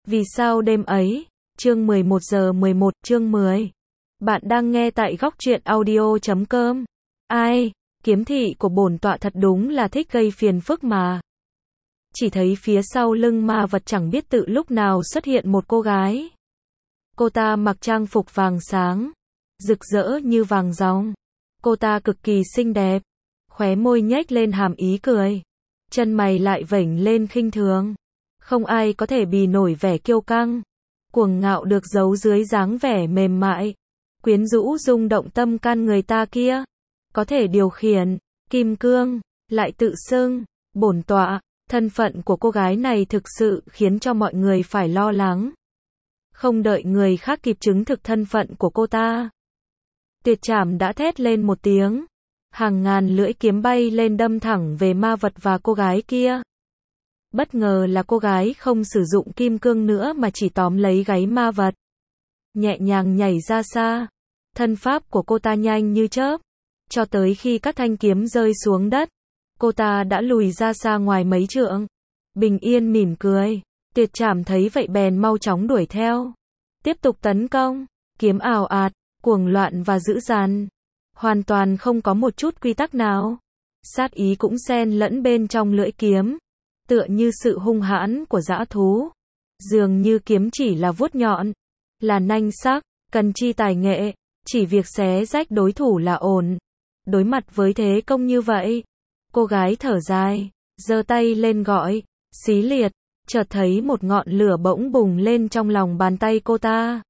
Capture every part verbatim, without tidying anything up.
Vì sao đêm ấy? Chương mười một giờ mười một, chương mười. Bạn đang nghe tại góc truyện audio chấm com. Ai, kiếm thị của bổn tọa thật đúng là thích gây phiền phức mà. Chỉ thấy phía sau lưng ma vật chẳng biết tự lúc nào xuất hiện một cô gái. Cô ta mặc trang phục vàng sáng, rực rỡ như vàng ròng. Cô ta cực kỳ xinh đẹp, khóe môi nhếch lên hàm ý cười, chân mày lại vểnh lên khinh thường. Không ai có thể bì nổi vẻ kiêu căng, cuồng ngạo được giấu dưới dáng vẻ mềm mại, quyến rũ rung động tâm can người ta kia. Có thể điều khiển, kim cương, lại tự xưng, bổn tọa. Thân phận của cô gái này thực sự khiến cho mọi người phải lo lắng. Không đợi người khác kịp chứng thực thân phận của cô ta, Tuyệt Trảm đã thét lên một tiếng. Hàng ngàn lưỡi kiếm bay lên đâm thẳng về ma vật và cô gái kia. Bất ngờ là cô gái không sử dụng kim cương nữa mà chỉ tóm lấy gáy ma vật, nhẹ nhàng nhảy ra xa. Thân pháp của cô ta nhanh như chớp, cho tới khi các thanh kiếm rơi xuống đất, cô ta đã lùi ra xa ngoài mấy trượng. Bình yên mỉm cười, Tuyệt Trảm thấy vậy bèn mau chóng đuổi theo, tiếp tục tấn công. Kiếm ào ạt, cuồng loạn và dữ dằn, hoàn toàn không có một chút quy tắc nào. Sát ý cũng xen lẫn bên trong lưỡi kiếm, tựa như sự hung hãn của dã thú. Dường như kiếm chỉ là vuốt nhọn, là nanh sắc, cần chi tài nghệ, chỉ việc xé rách đối thủ là ổn. Đối mặt với thế công như vậy, cô gái thở dài, giơ tay lên gọi, xí liệt. Chợt thấy một ngọn lửa bỗng bùng lên trong lòng bàn tay cô ta.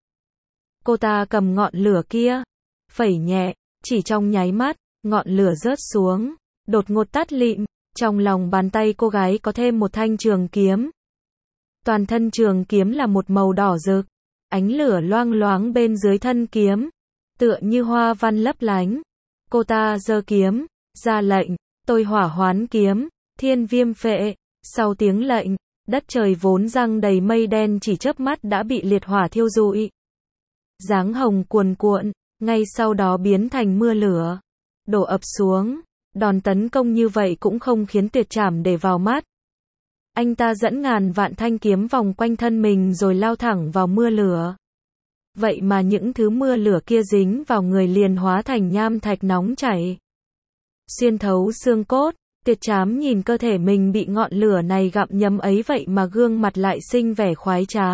Cô ta cầm ngọn lửa kia, phẩy nhẹ, chỉ trong nháy mắt, ngọn lửa rớt xuống, đột ngột tắt lịm. Trong lòng bàn tay cô gái có thêm một thanh trường kiếm. Toàn thân trường kiếm là một màu đỏ rực, ánh lửa loang loáng bên dưới thân kiếm, tựa như hoa văn lấp lánh. Cô ta giơ kiếm, ra lệnh, tôi hỏa hoán kiếm, thiên viêm phệ. Sau tiếng lệnh, đất trời vốn giăng đầy mây đen chỉ chớp mắt đã bị liệt hỏa thiêu rụi. Giáng hồng cuồn cuộn, ngay sau đó biến thành mưa lửa, đổ ập xuống. Đòn tấn công như vậy cũng không khiến Tuyệt Trảm để vào mắt. Anh ta dẫn ngàn vạn thanh kiếm vòng quanh thân mình rồi lao thẳng vào mưa lửa. Vậy mà những thứ mưa lửa kia dính vào người liền hóa thành nham thạch nóng chảy, xuyên thấu xương cốt. Tuyệt Trảm nhìn cơ thể mình bị ngọn lửa này gặm nhấm ấy vậy mà gương mặt lại sinh vẻ khoái trá.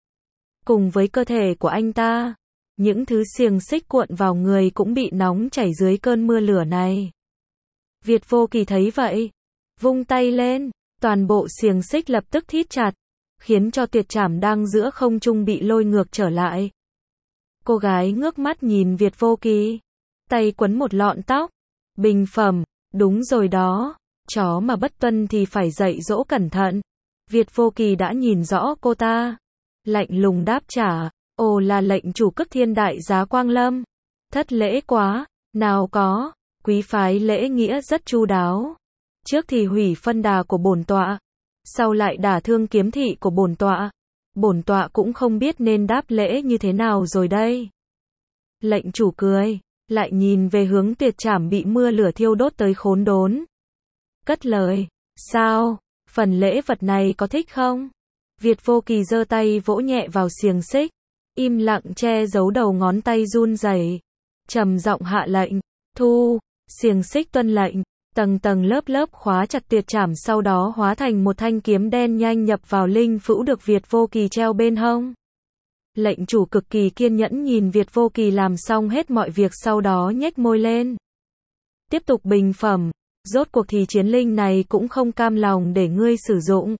Cùng với cơ thể của anh ta, những thứ xiềng xích cuộn vào người cũng bị nóng chảy dưới cơn mưa lửa này. Việt Vô Kỳ thấy vậy, vung tay lên, toàn bộ xiềng xích lập tức thít chặt, khiến cho Tuyệt Trảm đang giữa không trung bị lôi ngược trở lại. Cô gái ngước mắt nhìn Việt Vô Kỳ, tay quấn một lọn tóc. Bình phẩm, đúng rồi đó, chó mà bất tuân thì phải dạy dỗ cẩn thận. Việt Vô Kỳ đã nhìn rõ cô ta, lạnh lùng đáp trả, ồ là lệnh chủ Cức Thiên đại giá Quang Lâm. Thất lễ quá, nào có. Quý phái lễ nghĩa rất chu đáo. Trước thì hủy phân đà của bổn tọa, sau lại đả thương kiếm thị của bổn tọa. Bổn tọa cũng không biết nên đáp lễ như thế nào rồi đây. Lệnh chủ cười, lại nhìn về hướng Tuyệt Trảm bị mưa lửa thiêu đốt tới khốn đốn. Cất lời, sao, phần lễ vật này có thích không? Việt Vô Kỳ giơ tay vỗ nhẹ vào xiềng xích, im lặng che giấu đầu ngón tay run rẩy, trầm giọng hạ lệnh, thu. Xiềng xích tuân lệnh, tầng tầng lớp lớp khóa chặt Tuyệt Trảm, sau đó hóa thành một thanh kiếm đen nhanh nhập vào linh phữu được Việt Vô Kỳ treo bên hông. Lệnh chủ cực kỳ kiên nhẫn nhìn Việt Vô Kỳ làm xong hết mọi việc, sau đó nhếch môi lên, tiếp tục bình phẩm, rốt cuộc thì chiến linh này cũng không cam lòng để ngươi sử dụng.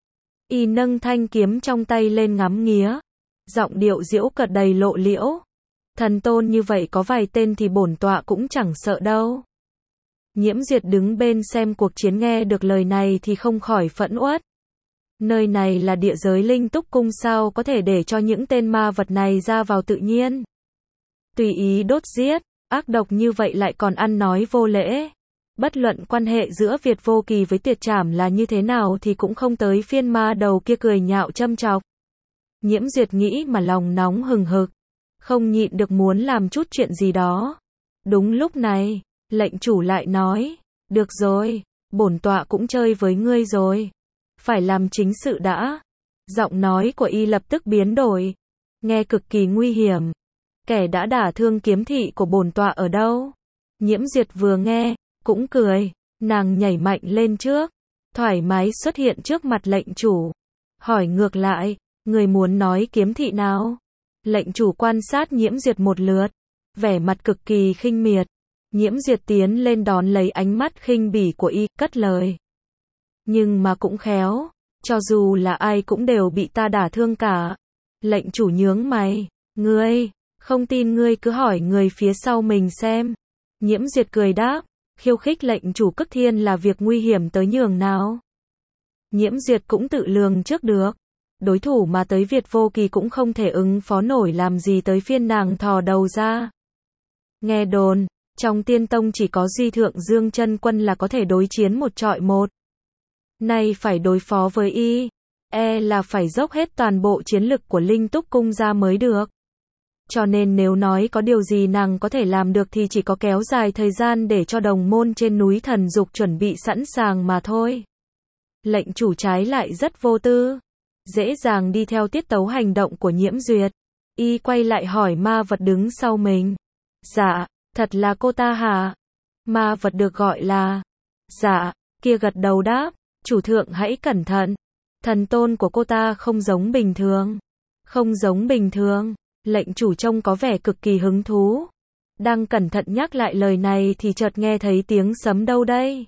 Y nâng thanh kiếm trong tay lên ngắm nghía, giọng điệu giễu cợt đầy lộ liễu. Thần tôn như vậy có vài tên thì bổn tọa cũng chẳng sợ đâu. Nhiễm Duyệt đứng bên xem cuộc chiến nghe được lời này thì không khỏi phẫn uất. Nơi này là địa giới linh túc cung, sao có thể để cho những tên ma vật này ra vào tự nhiên. Tùy ý đốt giết, ác độc như vậy lại còn ăn nói vô lễ. Bất luận quan hệ giữa Việt Vô Kỳ với Tuyệt Trảm là như thế nào thì cũng không tới phiên ma đầu kia cười nhạo châm chọc. Nhiễm Duyệt nghĩ mà lòng nóng hừng hực, không nhịn được muốn làm chút chuyện gì đó. Đúng lúc này, lệnh chủ lại nói, được rồi, bổn tọa cũng chơi với ngươi rồi. Phải làm chính sự đã. Giọng nói của y lập tức biến đổi, nghe cực kỳ nguy hiểm. Kẻ đã đả thương kiếm thị của bổn tọa ở đâu? Nhiễm Duyệt vừa nghe, cũng cười, nàng nhảy mạnh lên trước, thoải mái xuất hiện trước mặt lệnh chủ. Hỏi ngược lại, người muốn nói kiếm thị nào? Lệnh chủ quan sát Nhiễm Duyệt một lượt, vẻ mặt cực kỳ khinh miệt. Nhiễm Duyệt tiến lên đón lấy ánh mắt khinh bỉ của y, cất lời. Nhưng mà cũng khéo, cho dù là ai cũng đều bị ta đả thương cả. Lệnh chủ nhướng mày, ngươi, không tin ngươi cứ hỏi người phía sau mình xem. Nhiễm Duyệt cười đáp, khiêu khích lệnh chủ Cức Thiên là việc nguy hiểm tới nhường nào. Nhiễm Duyệt cũng tự lường trước được, đối thủ mà tới Việt Vô Kỳ cũng không thể ứng phó nổi, làm gì tới phiên nàng thò đầu ra. Nghe đồn, trong Tiên Tông chỉ có Duy Thượng Dương Chân Quân là có thể đối chiến một trọi một. Nay phải đối phó với y, e là phải dốc hết toàn bộ chiến lực của Linh Túc Cung ra mới được. Cho nên nếu nói có điều gì nàng có thể làm được thì chỉ có kéo dài thời gian để cho đồng môn trên núi Thần Dục chuẩn bị sẵn sàng mà thôi. Lệnh chủ trái lại rất vô tư, dễ dàng đi theo tiết tấu hành động của Nhiễm Duyệt. Y quay lại hỏi ma vật đứng sau mình. Dạ, thật là cô ta hả? Ma vật được gọi là dạ, kia gật đầu đáp, chủ thượng hãy cẩn thận. Thần tôn của cô ta không giống bình thường. Không giống bình thường. Lệnh chủ trông có vẻ cực kỳ hứng thú. Đang cẩn thận nhắc lại lời này thì chợt nghe thấy tiếng sấm đâu đây.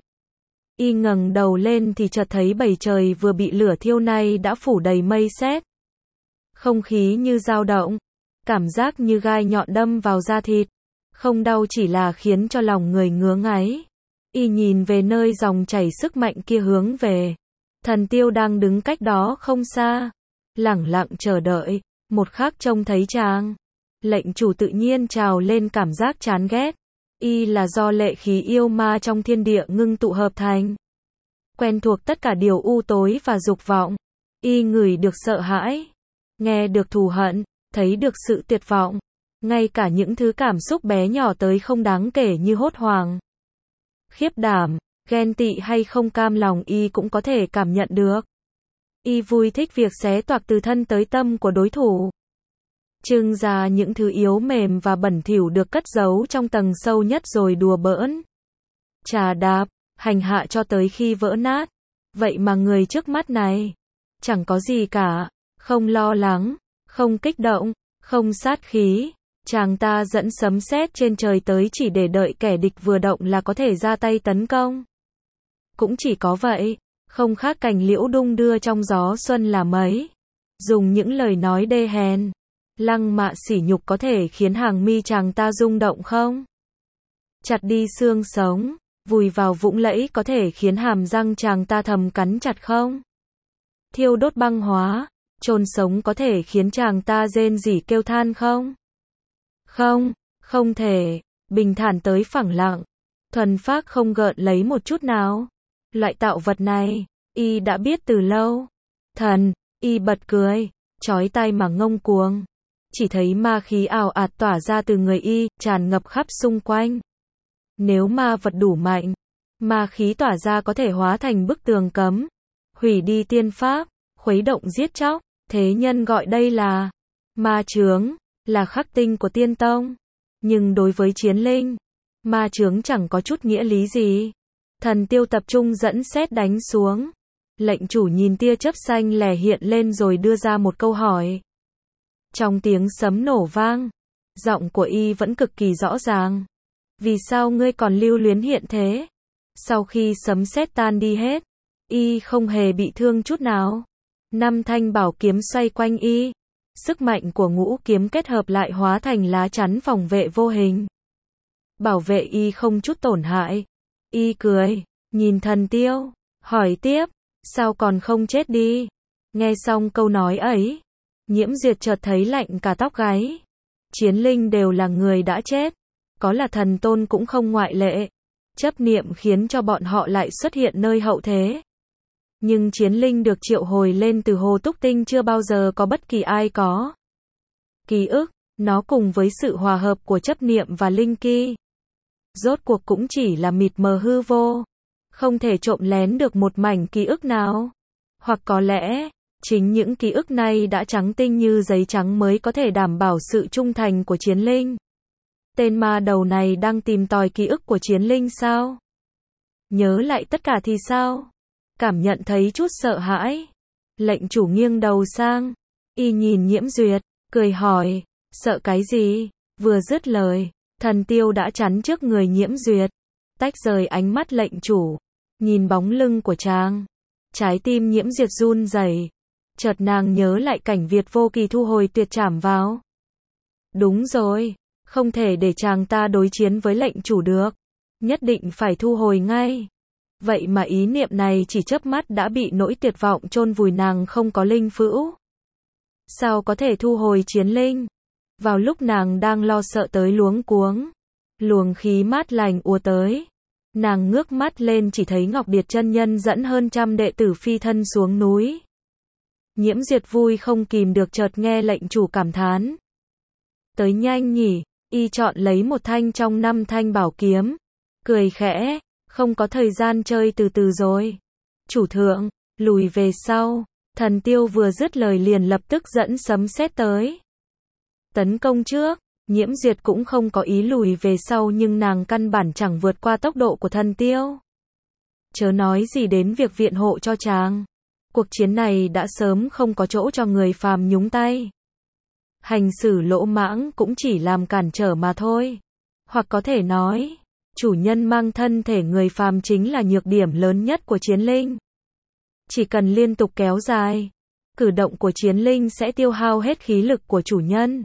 Y ngẩng đầu lên thì chợt thấy bầu trời vừa bị lửa thiêu này đã phủ đầy mây sét. Không khí như dao động, cảm giác như gai nhọn đâm vào da thịt. Không đau chỉ là khiến cho lòng người ngứa ngáy. Y nhìn về nơi dòng chảy sức mạnh kia hướng về. Thần Tiêu đang đứng cách đó không xa, lẳng lặng chờ đợi. Một khắc trông thấy chàng, lệnh chủ tự nhiên trào lên cảm giác chán ghét. Y là do lệ khí yêu ma trong thiên địa ngưng tụ hợp thành. Quen thuộc tất cả điều u tối và dục vọng. Y ngửi được sợ hãi, nghe được thù hận, thấy được sự tuyệt vọng. Ngay cả những thứ cảm xúc bé nhỏ tới không đáng kể như hốt hoảng, khiếp đảm, ghen tị hay không cam lòng y cũng có thể cảm nhận được. Y vui thích việc xé toạc từ thân tới tâm của đối thủ. Trưng ra những thứ yếu mềm và bẩn thỉu được cất giấu trong tầng sâu nhất rồi đùa bỡn. Chà đạp, hành hạ cho tới khi vỡ nát. Vậy mà người trước mắt này, chẳng có gì cả, không lo lắng, không kích động, không sát khí. Chàng ta dẫn sấm sét trên trời tới chỉ để đợi kẻ địch vừa động là có thể ra tay tấn công. Cũng chỉ có vậy, không khác cành liễu đung đưa trong gió xuân là mấy. Dùng những lời nói đê hèn, lăng mạ sỉ nhục có thể khiến hàng mi chàng ta rung động không? Chặt đi xương sống, vùi vào vũng lẫy có thể khiến hàm răng chàng ta thầm cắn chặt không? Thiêu đốt băng hóa, chôn sống có thể khiến chàng ta rên rỉ kêu than không? Không, không thể, bình thản tới phẳng lặng, thuần phác không gợn lấy một chút nào. Loại tạo vật này, y đã biết từ lâu. Thần, y bật cười, chói tai mà ngông cuồng. Chỉ thấy ma khí ào ạt tỏa ra từ người y, tràn ngập khắp xung quanh. Nếu ma vật đủ mạnh, ma khí tỏa ra có thể hóa thành bức tường cấm, hủy đi tiên pháp, khuấy động giết chóc. Thế nhân gọi đây là ma chướng, là khắc tinh của tiên tông. Nhưng đối với chiến linh, ma chướng chẳng có chút nghĩa lý gì. Thần Tiêu tập trung dẫn sét đánh xuống. Lệnh chủ nhìn tia chớp xanh lẻ hiện lên rồi đưa ra một câu hỏi. Trong tiếng sấm nổ vang, giọng của y vẫn cực kỳ rõ ràng. Vì sao ngươi còn lưu luyến hiện thế? Sau khi sấm sét tan đi hết, y không hề bị thương chút nào. Năm thanh bảo kiếm xoay quanh y. Sức mạnh của ngũ kiếm kết hợp lại hóa thành lá chắn phòng vệ vô hình. Bảo vệ y không chút tổn hại. Y cười, nhìn Thần Tiêu, hỏi tiếp, sao còn không chết đi? Nghe xong câu nói ấy, Nhiễm Duyệt chợt thấy lạnh cả tóc gáy. Chiến linh đều là người đã chết, có là thần tôn cũng không ngoại lệ. Chấp niệm khiến cho bọn họ lại xuất hiện nơi hậu thế. Nhưng chiến linh được triệu hồi lên từ Hồ Túc Tinh chưa bao giờ có bất kỳ ai có. Ký ức, nó cùng với sự hòa hợp của chấp niệm và linh ki. Rốt cuộc cũng chỉ là mịt mờ hư vô. Không thể trộm lén được một mảnh ký ức nào. Hoặc có lẽ, Chính những ký ức này đã trắng tinh như giấy trắng mới có thể đảm bảo sự trung thành của Chiến Linh. Tên ma đầu này đang tìm tòi ký ức của Chiến Linh sao? Nhớ lại tất cả thì sao? Cảm nhận thấy chút sợ hãi. Lệnh chủ nghiêng đầu sang. Y nhìn Nhiễm Duyệt, cười hỏi, sợ cái gì? Vừa dứt lời, Thần Tiêu đã chắn trước người Nhiễm Duyệt. Tách rời ánh mắt lệnh chủ. Nhìn bóng lưng của chàng. Trái tim Nhiễm Duyệt run rẩy. Chợt nàng nhớ lại cảnh Việt Vô Kỳ thu hồi tuyệt trảm vào. Đúng rồi, không thể để chàng ta đối chiến với lệnh chủ được. Nhất định phải thu hồi ngay. Vậy mà ý niệm này chỉ chớp mắt đã bị nỗi tuyệt vọng chôn vùi, nàng không có linh phữu. Sao có thể thu hồi Chiến Linh? Vào lúc nàng đang lo sợ tới luống cuống, luồng khí mát lành ùa tới. Nàng ngước mắt lên chỉ thấy Ngọc Điệt chân nhân dẫn hơn trăm đệ tử phi thân xuống núi. Nhiễm Duyệt vui không kìm được chợt nghe lệnh chủ cảm thán. Tới nhanh nhỉ, y chọn lấy một thanh trong năm thanh bảo kiếm. Cười khẽ, không có thời gian chơi từ từ rồi. Chủ thượng, lùi về sau. Thần Tiêu vừa dứt lời liền lập tức dẫn sấm sét tới. Tấn công trước, Nhiễm Duyệt cũng không có ý lùi về sau nhưng nàng căn bản chẳng vượt qua tốc độ của Thần Tiêu. Chớ nói gì đến việc viện hộ cho chàng. Cuộc chiến này đã sớm không có chỗ cho người phàm nhúng tay. Hành xử lỗ mãng cũng chỉ làm cản trở mà thôi. Hoặc có thể nói, chủ nhân mang thân thể người phàm chính là nhược điểm lớn nhất của Chiến Linh. Chỉ cần liên tục kéo dài, cử động của Chiến Linh sẽ tiêu hao hết khí lực của chủ nhân.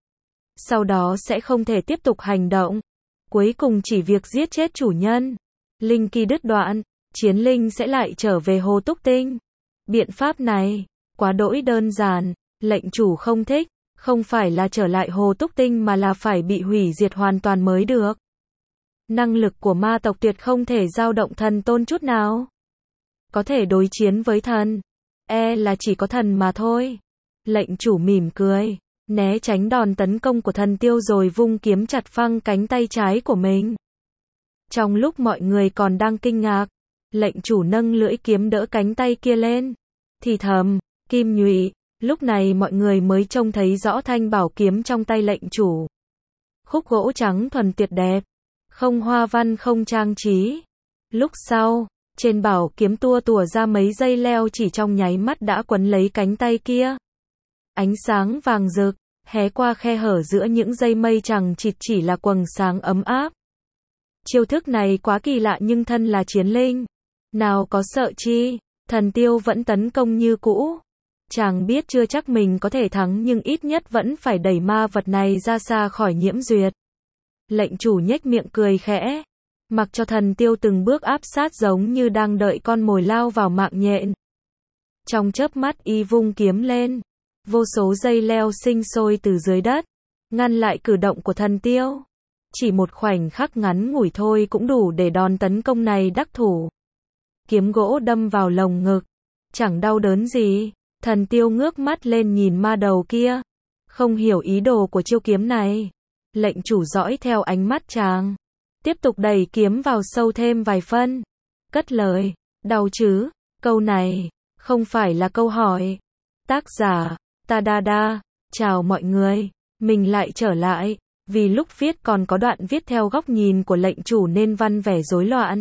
Sau đó sẽ không thể tiếp tục hành động. Cuối cùng chỉ việc giết chết chủ nhân. Linh kỳ đứt đoạn, Chiến Linh sẽ lại trở về Hồ Túc Tinh. Biện pháp này, quá đỗi đơn giản, lệnh chủ không thích, không phải là trở lại Hồ Túc Tinh mà là phải bị hủy diệt hoàn toàn mới được. Năng lực của ma tộc tuyệt không thể dao động thần tôn chút nào. Có thể đối chiến với thần, e là chỉ có thần mà thôi. Lệnh chủ mỉm cười, né tránh đòn tấn công của Thần Tiêu rồi vung kiếm chặt phăng cánh tay trái của mình. Trong lúc mọi người còn đang kinh ngạc, lệnh chủ nâng lưỡi kiếm đỡ cánh tay kia lên. Thì thầm, kim nhụy, lúc này mọi người mới trông thấy rõ thanh bảo kiếm trong tay lệnh chủ. Khúc gỗ trắng thuần tuyệt đẹp, không hoa văn không trang trí. Lúc sau, trên bảo kiếm tua tủa ra mấy dây leo chỉ trong nháy mắt đã quấn lấy cánh tay kia. Ánh sáng vàng rực, hé qua khe hở giữa những dây mây chằng chịt chỉ là quầng sáng ấm áp. Chiêu thức này quá kỳ lạ nhưng thân là Chiến Linh. Nào có sợ chi, Thần Tiêu vẫn tấn công như cũ. Chàng biết chưa chắc mình có thể thắng nhưng ít nhất vẫn phải đẩy ma vật này ra xa khỏi Nhiễm Duyệt. Lệnh chủ nhếch miệng cười khẽ. Mặc cho Thần Tiêu từng bước áp sát giống như đang đợi con mồi lao vào mạng nhện. Trong chớp mắt y vung kiếm lên. Vô số dây leo sinh sôi từ dưới đất. Ngăn lại cử động của Thần Tiêu. Chỉ một khoảnh khắc ngắn ngủi thôi cũng đủ để đòn tấn công này đắc thủ. Kiếm gỗ đâm vào lồng ngực. Chẳng đau đớn gì. Thần Tiêu ngước mắt lên nhìn ma đầu kia. Không hiểu ý đồ của chiêu kiếm này. Lệnh chủ dõi theo ánh mắt chàng. Tiếp tục đẩy kiếm vào sâu thêm vài phân. Cất lời. Đau chứ? Câu này không phải là câu hỏi. Tác giả Tadada. Chào mọi người. Mình lại trở lại. Vì lúc viết còn có đoạn viết theo góc nhìn của lệnh chủ nên văn vẻ rối loạn.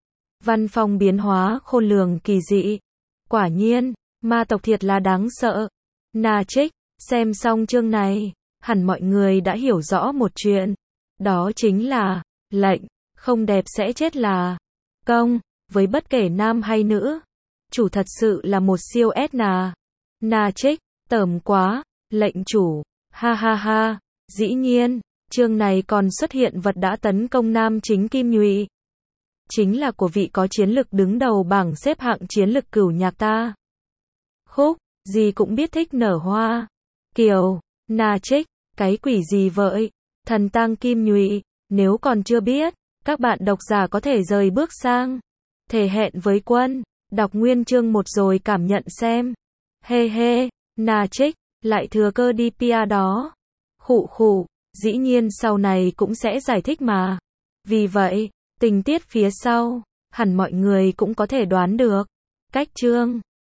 Văn phong biến hóa khôn lường kỳ dị. Quả nhiên, ma tộc thiệt là đáng sợ. Na Trích, xem xong chương này, hẳn mọi người đã hiểu rõ một chuyện. Đó chính là, lệnh, không đẹp sẽ chết là công, với bất kể nam hay nữ. Chủ thật sự là một siêu ét nà. Na Trích, tởm quá, lệnh chủ, ha ha ha, dĩ nhiên, chương này còn xuất hiện vật đã tấn công nam chính Kim Nhụy. Chính là của vị có chiến lực đứng đầu bảng xếp hạng chiến lực cửu nhạc ta. Khúc, gì cũng biết thích nở hoa. Kiều, Na Trích, cái quỷ gì vậy? Thần tang Kim Nhụy, nếu còn chưa biết, các bạn độc giả có thể rời bước sang. Thể hẹn với quân, đọc nguyên chương một rồi cảm nhận xem. Hê hê, Na Trích, lại thừa cơ đi pia đó. Khụ khụ, dĩ nhiên sau này cũng sẽ giải thích mà. Vì vậy, tình tiết phía sau, hẳn mọi người cũng có thể đoán được. Cách chương